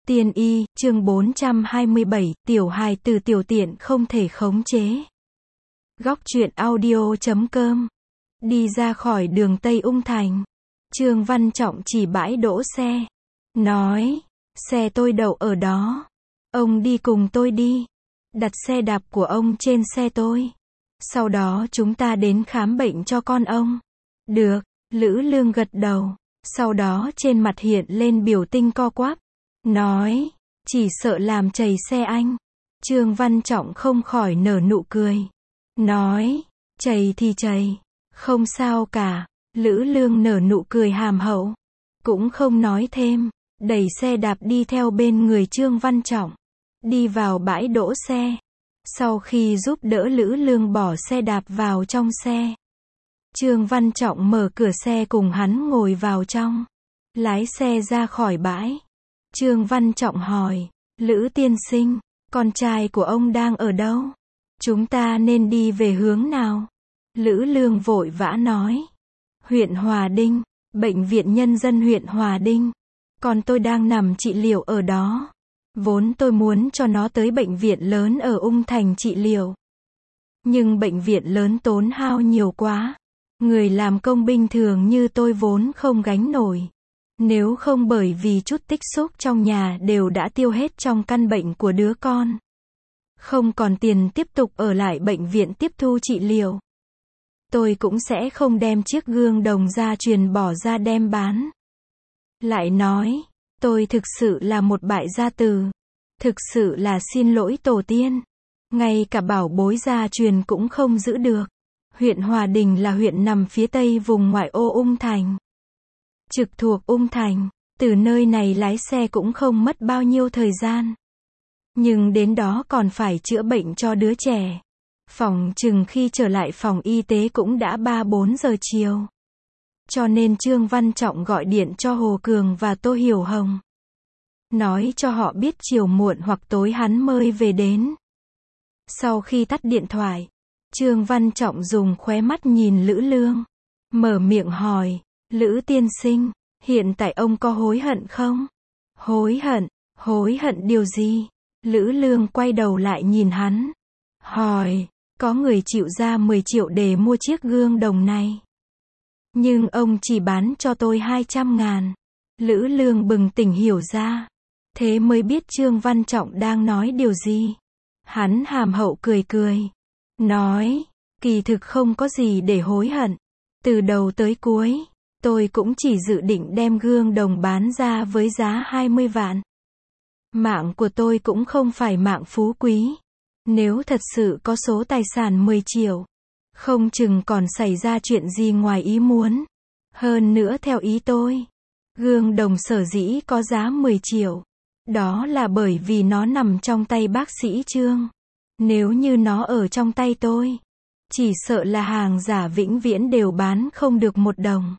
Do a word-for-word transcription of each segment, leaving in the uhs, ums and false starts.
Tiên y, chương bốn trăm hai mươi bảy, tiểu hài từ tiểu tiện không thể khống chế. Góc truyện audio chấm com. Đi ra khỏi đường Tây Ung Thành. Trương Văn Trọng chỉ bãi đỗ xe. Nói, xe tôi đậu ở đó. Ông đi cùng tôi đi. Đặt xe đạp của ông trên xe tôi. Sau đó chúng ta đến khám bệnh cho con ông. Được, Lữ Lương gật đầu. Sau đó trên mặt hiện lên biểu tình co quắp. Nói, chỉ sợ làm trầy xe anh. Trương Văn Trọng không khỏi nở nụ cười. Nói, trầy thì trầy, không sao cả. Lữ Lương nở nụ cười hàm hậu. Cũng không nói thêm, đẩy xe đạp đi theo bên người Trương Văn Trọng. Đi vào bãi đỗ xe. Sau khi giúp đỡ Lữ Lương bỏ xe đạp vào trong xe, Trương Văn Trọng mở cửa xe cùng hắn ngồi vào trong. Lái xe ra khỏi bãi. Trương Văn Trọng hỏi, Lữ tiên sinh, con trai của ông đang ở đâu? Chúng ta nên đi về hướng nào? Lữ Lương vội vã nói, huyện Hòa Đinh, bệnh viện nhân dân huyện Hòa Đinh. Con tôi đang nằm trị liệu ở đó. Vốn tôi muốn cho nó tới bệnh viện lớn ở Ung Thành trị liệu. Nhưng bệnh viện lớn tốn hao nhiều quá. Người làm công bình thường như tôi vốn không gánh nổi. Nếu không bởi vì chút tích xúc trong nhà đều đã tiêu hết trong căn bệnh của đứa con. Không còn tiền tiếp tục ở lại bệnh viện tiếp thu trị liệu. Tôi cũng sẽ không đem chiếc gương đồng gia truyền bỏ ra đem bán. Lại nói, tôi thực sự là một bại gia tử. Thực sự là xin lỗi tổ tiên. Ngay cả bảo bối gia truyền cũng không giữ được. Huyện Hòa Đình là huyện nằm phía tây vùng ngoại ô Ung Thành. Trực thuộc Ung Thành, từ nơi này lái xe cũng không mất bao nhiêu thời gian. Nhưng đến đó còn phải chữa bệnh cho đứa trẻ. Phòng chừng khi trở lại phòng y tế cũng đã ba bốn giờ chiều. Cho nên Trương Văn Trọng gọi điện cho Hồ Cường và Tô Hiểu Hồng. Nói cho họ biết chiều muộn hoặc tối hắn mới về đến. Sau khi tắt điện thoại, Trương Văn Trọng dùng khóe mắt nhìn Lữ Lương. Mở miệng hỏi, Lữ tiên sinh, hiện tại ông có hối hận không? Hối hận? Hối hận điều gì? Lữ Lương quay đầu lại nhìn hắn. Hỏi, có người chịu ra mười triệu để mua chiếc gương đồng này. Nhưng ông chỉ bán cho tôi hai trăm ngàn. Lữ Lương bừng tỉnh hiểu ra. Thế mới biết Trương Văn Trọng đang nói điều gì. Hắn hàm hậu cười cười. Nói, kỳ thực không có gì để hối hận. Từ đầu tới cuối, tôi cũng chỉ dự định đem gương đồng bán ra với giá hai mươi vạn. Mạng của tôi cũng không phải mạng phú quý. Nếu thật sự có số tài sản mười triệu, không chừng còn xảy ra chuyện gì ngoài ý muốn. Hơn nữa theo ý tôi, gương đồng sở dĩ có giá mười triệu. Đó là bởi vì nó nằm trong tay bác sĩ Trương. Nếu như nó ở trong tay tôi, chỉ sợ là hàng giả vĩnh viễn đều bán không được một đồng.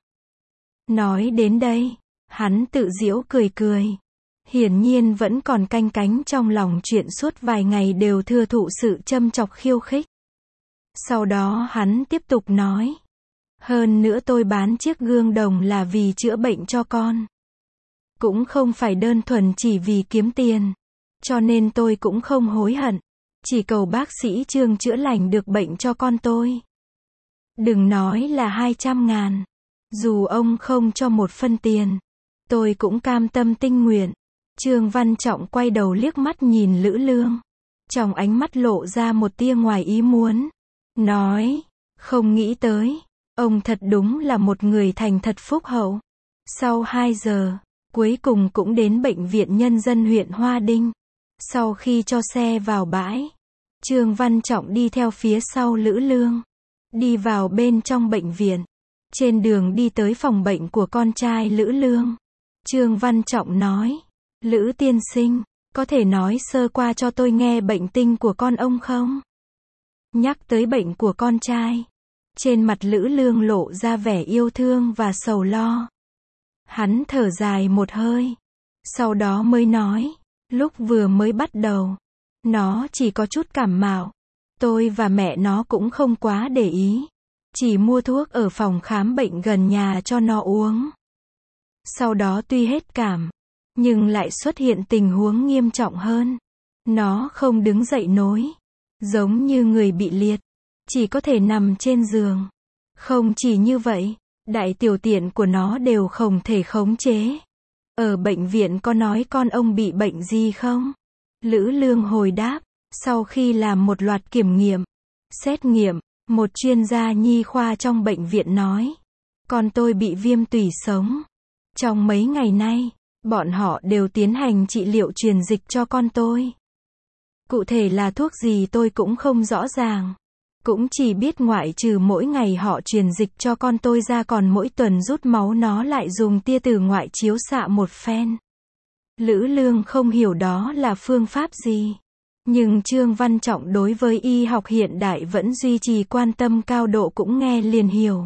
Nói đến đây, hắn tự giễu cười cười. Hiển nhiên vẫn còn canh cánh trong lòng chuyện suốt vài ngày đều thừa thụ sự châm chọc khiêu khích. Sau đó hắn tiếp tục nói. Hơn nữa tôi bán chiếc gương đồng là vì chữa bệnh cho con. Cũng không phải đơn thuần chỉ vì kiếm tiền. Cho nên tôi cũng không hối hận. Chỉ cầu bác sĩ Trương chữa lành được bệnh cho con tôi. Đừng nói là hai trăm ngàn. Dù ông không cho một phân tiền, tôi cũng cam tâm tinh nguyện. Trương Văn Trọng quay đầu liếc mắt nhìn Lữ Lương. Trong ánh mắt lộ ra một tia ngoài ý muốn. Nói, không nghĩ tới, ông thật đúng là một người thành thật phúc hậu. Sau hai giờ, cuối cùng cũng đến bệnh viện nhân dân huyện Hoa Đinh. Sau khi cho xe vào bãi, Trương Văn Trọng đi theo phía sau Lữ Lương. Đi vào bên trong bệnh viện. Trên đường đi tới phòng bệnh của con trai Lữ Lương, Trương Văn Trọng nói, Lữ tiên sinh, có thể nói sơ qua cho tôi nghe bệnh tình của con ông không? Nhắc tới bệnh của con trai, trên mặt Lữ Lương lộ ra vẻ yêu thương và sầu lo. Hắn thở dài một hơi, sau đó mới nói, lúc vừa mới bắt đầu, nó chỉ có chút cảm mạo. Tôi và mẹ nó cũng không quá để ý. Chỉ mua thuốc ở phòng khám bệnh gần nhà cho nó uống. Sau đó tuy hết cảm, Nhưng lại xuất hiện tình huống nghiêm trọng hơn. Nó không đứng dậy nổi. Giống như người bị liệt. Chỉ có thể nằm trên giường. Không chỉ như vậy, đại tiểu tiện của nó đều không thể khống chế. Ở bệnh viện có nói con ông bị bệnh gì không? Lữ Lương hồi đáp, sau khi làm một loạt kiểm nghiệm, xét nghiệm, một chuyên gia nhi khoa trong bệnh viện nói, con tôi bị viêm tủy sống. Trong mấy ngày nay, bọn họ đều tiến hành trị liệu truyền dịch cho con tôi. Cụ thể là thuốc gì tôi cũng không rõ ràng. Cũng chỉ biết ngoại trừ mỗi ngày họ truyền dịch cho con tôi ra còn mỗi tuần rút máu nó lại dùng tia tử ngoại chiếu xạ một phen. Lữ Lương không hiểu đó là phương pháp gì. Nhưng Trương Văn Trọng đối với y học hiện đại vẫn duy trì quan tâm cao độ cũng nghe liền hiểu.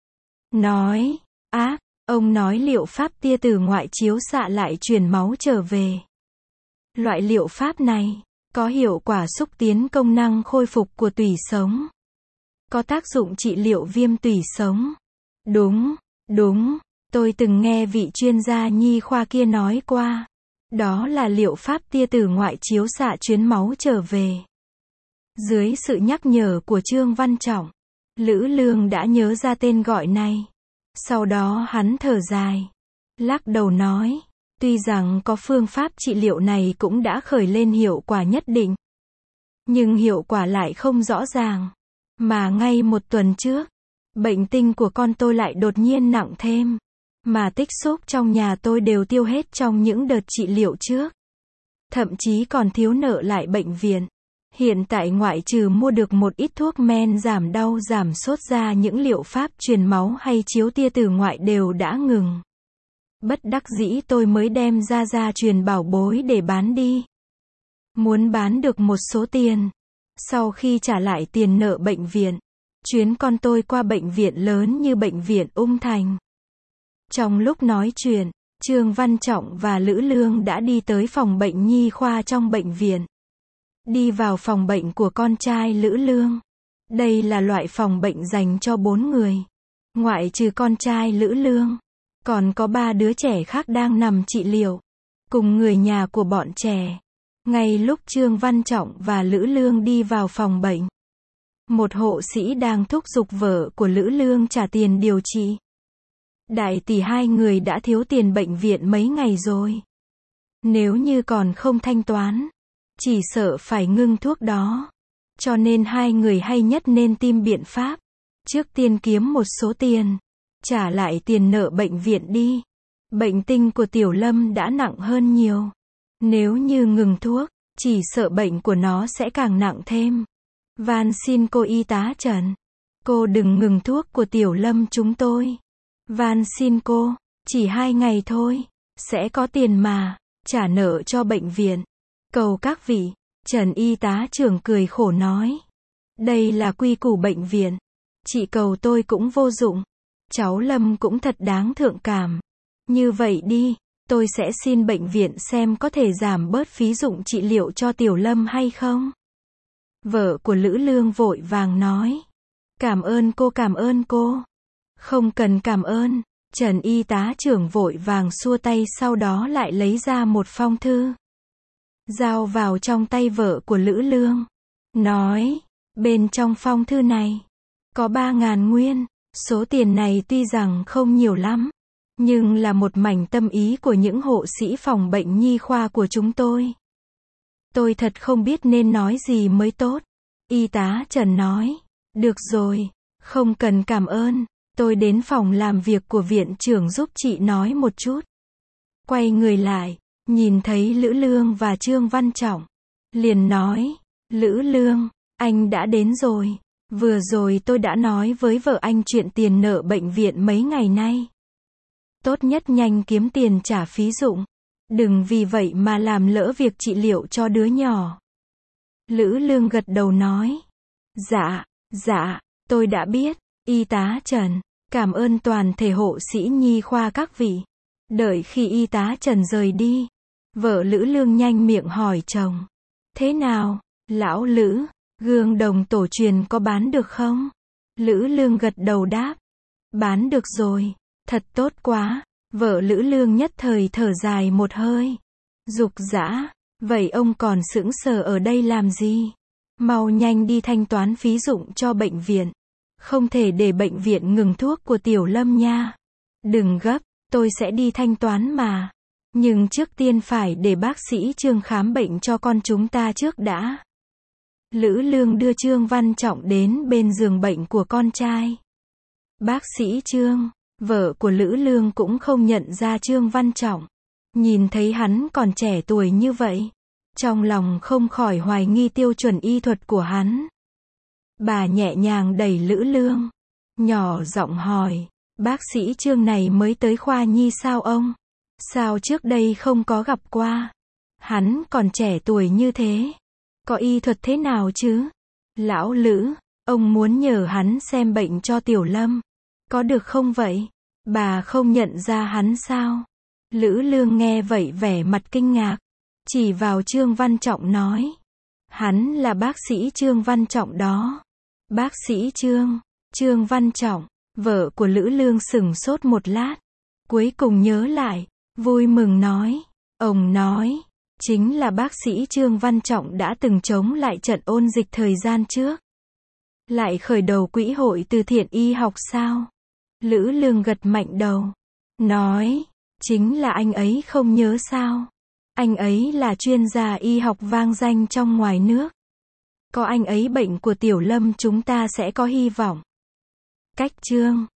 Nói, á, ông nói liệu pháp tia tử ngoại chiếu xạ lại truyền máu trở về. Loại liệu pháp này có hiệu quả xúc tiến công năng khôi phục của tủy sống. Có tác dụng trị liệu viêm tủy sống. Đúng, đúng, tôi từng nghe vị chuyên gia nhi khoa kia nói qua. Đó là liệu pháp tia tử ngoại chiếu xạ truyền máu trở về. Dưới sự nhắc nhở của Trương Văn Trọng, Lữ Lương đã nhớ ra tên gọi này. Sau đó hắn thở dài, lắc đầu nói, tuy rằng có phương pháp trị liệu này cũng đã khởi lên hiệu quả nhất định, nhưng hiệu quả lại không rõ ràng. Mà ngay một tuần trước, bệnh tình của con tôi lại đột nhiên nặng thêm, mà tích xúc trong nhà tôi đều tiêu hết trong những đợt trị liệu trước. Thậm chí còn thiếu nợ lại bệnh viện. Hiện tại ngoại trừ mua được một ít thuốc men giảm đau giảm sốt ra, những liệu pháp truyền máu hay chiếu tia tử ngoại đều đã ngừng. Bất đắc dĩ tôi mới đem ra gia truyền bảo bối để bán đi. Muốn bán được một số tiền. Sau khi trả lại tiền nợ bệnh viện, chuyến con tôi qua bệnh viện lớn như bệnh viện Ung Thành. Trong lúc nói chuyện, Trương Văn Trọng và Lữ Lương đã đi tới phòng bệnh nhi khoa trong bệnh viện. Đi vào phòng bệnh của con trai Lữ Lương. Đây là loại phòng bệnh dành cho bốn người. Ngoại trừ con trai Lữ Lương, còn có ba đứa trẻ khác đang nằm trị liệu, cùng người nhà của bọn trẻ. Ngay lúc Trương Văn Trọng và Lữ Lương đi vào phòng bệnh, một hộ sĩ đang thúc giục vợ của Lữ Lương trả tiền điều trị. Đại tỷ, hai người đã thiếu tiền bệnh viện mấy ngày rồi. Nếu như còn không thanh toán, chỉ sợ phải ngưng thuốc đó. Cho nên hai người hay nhất nên tìm biện pháp. Trước tiên kiếm một số tiền, trả lại tiền nợ bệnh viện đi. Bệnh tình của Tiểu Lâm đã nặng hơn nhiều. Nếu như ngừng thuốc, chỉ sợ bệnh của nó sẽ càng nặng thêm. Van xin cô y tá Trần, cô đừng ngừng thuốc của Tiểu Lâm chúng tôi. Van xin cô, chỉ hai ngày thôi, sẽ có tiền mà, trả nợ cho bệnh viện. Cầu các vị. Trần y tá trưởng cười khổ nói. Đây là quy củ bệnh viện. Chị cầu tôi cũng vô dụng. Cháu Lâm cũng thật đáng thượng cảm. Như vậy đi, tôi sẽ xin bệnh viện xem có thể giảm bớt phí dụng trị liệu cho Tiểu Lâm hay không. Vợ của Lữ Lương vội vàng nói. Cảm ơn cô, cảm ơn cô. Không cần cảm ơn. Trần y tá trưởng vội vàng xua tay, sau đó lại lấy ra một phong thư. Giao vào trong tay vợ của Lữ Lương. Nói, bên trong phong thư này, có ba ngàn nguyên. Số tiền này tuy rằng không nhiều lắm, nhưng là một mảnh tâm ý của những hộ sĩ phòng bệnh nhi khoa của chúng tôi. Tôi thật không biết nên nói gì mới tốt. Y tá Trần nói, được rồi, không cần cảm ơn. Tôi đến phòng làm việc của viện trưởng giúp chị nói một chút. Quay người lại, nhìn thấy Lữ Lương và Trương Văn Trọng, liền nói, Lữ Lương, anh đã đến rồi. Vừa rồi tôi đã nói với vợ anh chuyện tiền nợ bệnh viện mấy ngày nay. Tốt nhất nhanh kiếm tiền trả phí dụng. Đừng vì vậy mà làm lỡ việc trị liệu cho đứa nhỏ. Lữ Lương gật đầu nói, dạ, dạ, tôi đã biết. Y tá Trần, cảm ơn toàn thể hộ sĩ nhi khoa các vị. Đợi khi y tá Trần rời đi, vợ Lữ Lương nhanh miệng hỏi chồng. Thế nào, lão Lữ, gương đồng tổ truyền có bán được không? Lữ Lương gật đầu đáp. Bán được rồi, thật tốt quá. Vợ Lữ Lương nhất thời thở dài một hơi. Dục dã, vậy ông còn sững sờ ở đây làm gì? Mau nhanh đi thanh toán phí dụng cho bệnh viện. Không thể để bệnh viện ngừng thuốc của Tiểu Lâm nha. Đừng gấp, tôi sẽ đi thanh toán mà. Nhưng trước tiên phải để bác sĩ Trương khám bệnh cho con chúng ta trước đã. Lữ Lương đưa Trương Văn Trọng đến bên giường bệnh của con trai. Bác sĩ Trương, vợ của Lữ Lương cũng không nhận ra Trương Văn Trọng. Nhìn thấy hắn còn trẻ tuổi như vậy, trong lòng không khỏi hoài nghi tiêu chuẩn y thuật của hắn. Bà nhẹ nhàng đẩy Lữ Lương, nhỏ giọng hỏi, bác sĩ Trương này mới tới khoa nhi sao ông? Sao trước đây không có gặp qua? Hắn còn trẻ tuổi như thế, có y thuật thế nào chứ? Lão Lữ, ông muốn nhờ hắn xem bệnh cho Tiểu Lâm, có được không vậy? Bà không nhận ra hắn sao? Lữ Lương nghe vậy vẻ mặt kinh ngạc, chỉ vào Trương Văn Trọng nói, hắn là bác sĩ Trương Văn Trọng đó. Bác sĩ Trương, Trương Văn Trọng, vợ của Lữ Lương sững sốt một lát, cuối cùng nhớ lại, vui mừng nói, ông nói, chính là bác sĩ Trương Văn Trọng đã từng chống lại trận ôn dịch thời gian trước. Lại khởi đầu quỹ hội từ thiện y học sao? Lữ Lương gật mạnh đầu, nói, chính là anh ấy không nhớ sao? Anh ấy là chuyên gia y học vang danh trong ngoài nước. Có anh ấy bệnh của Tiểu Lâm chúng ta sẽ có hy vọng. Cách Trương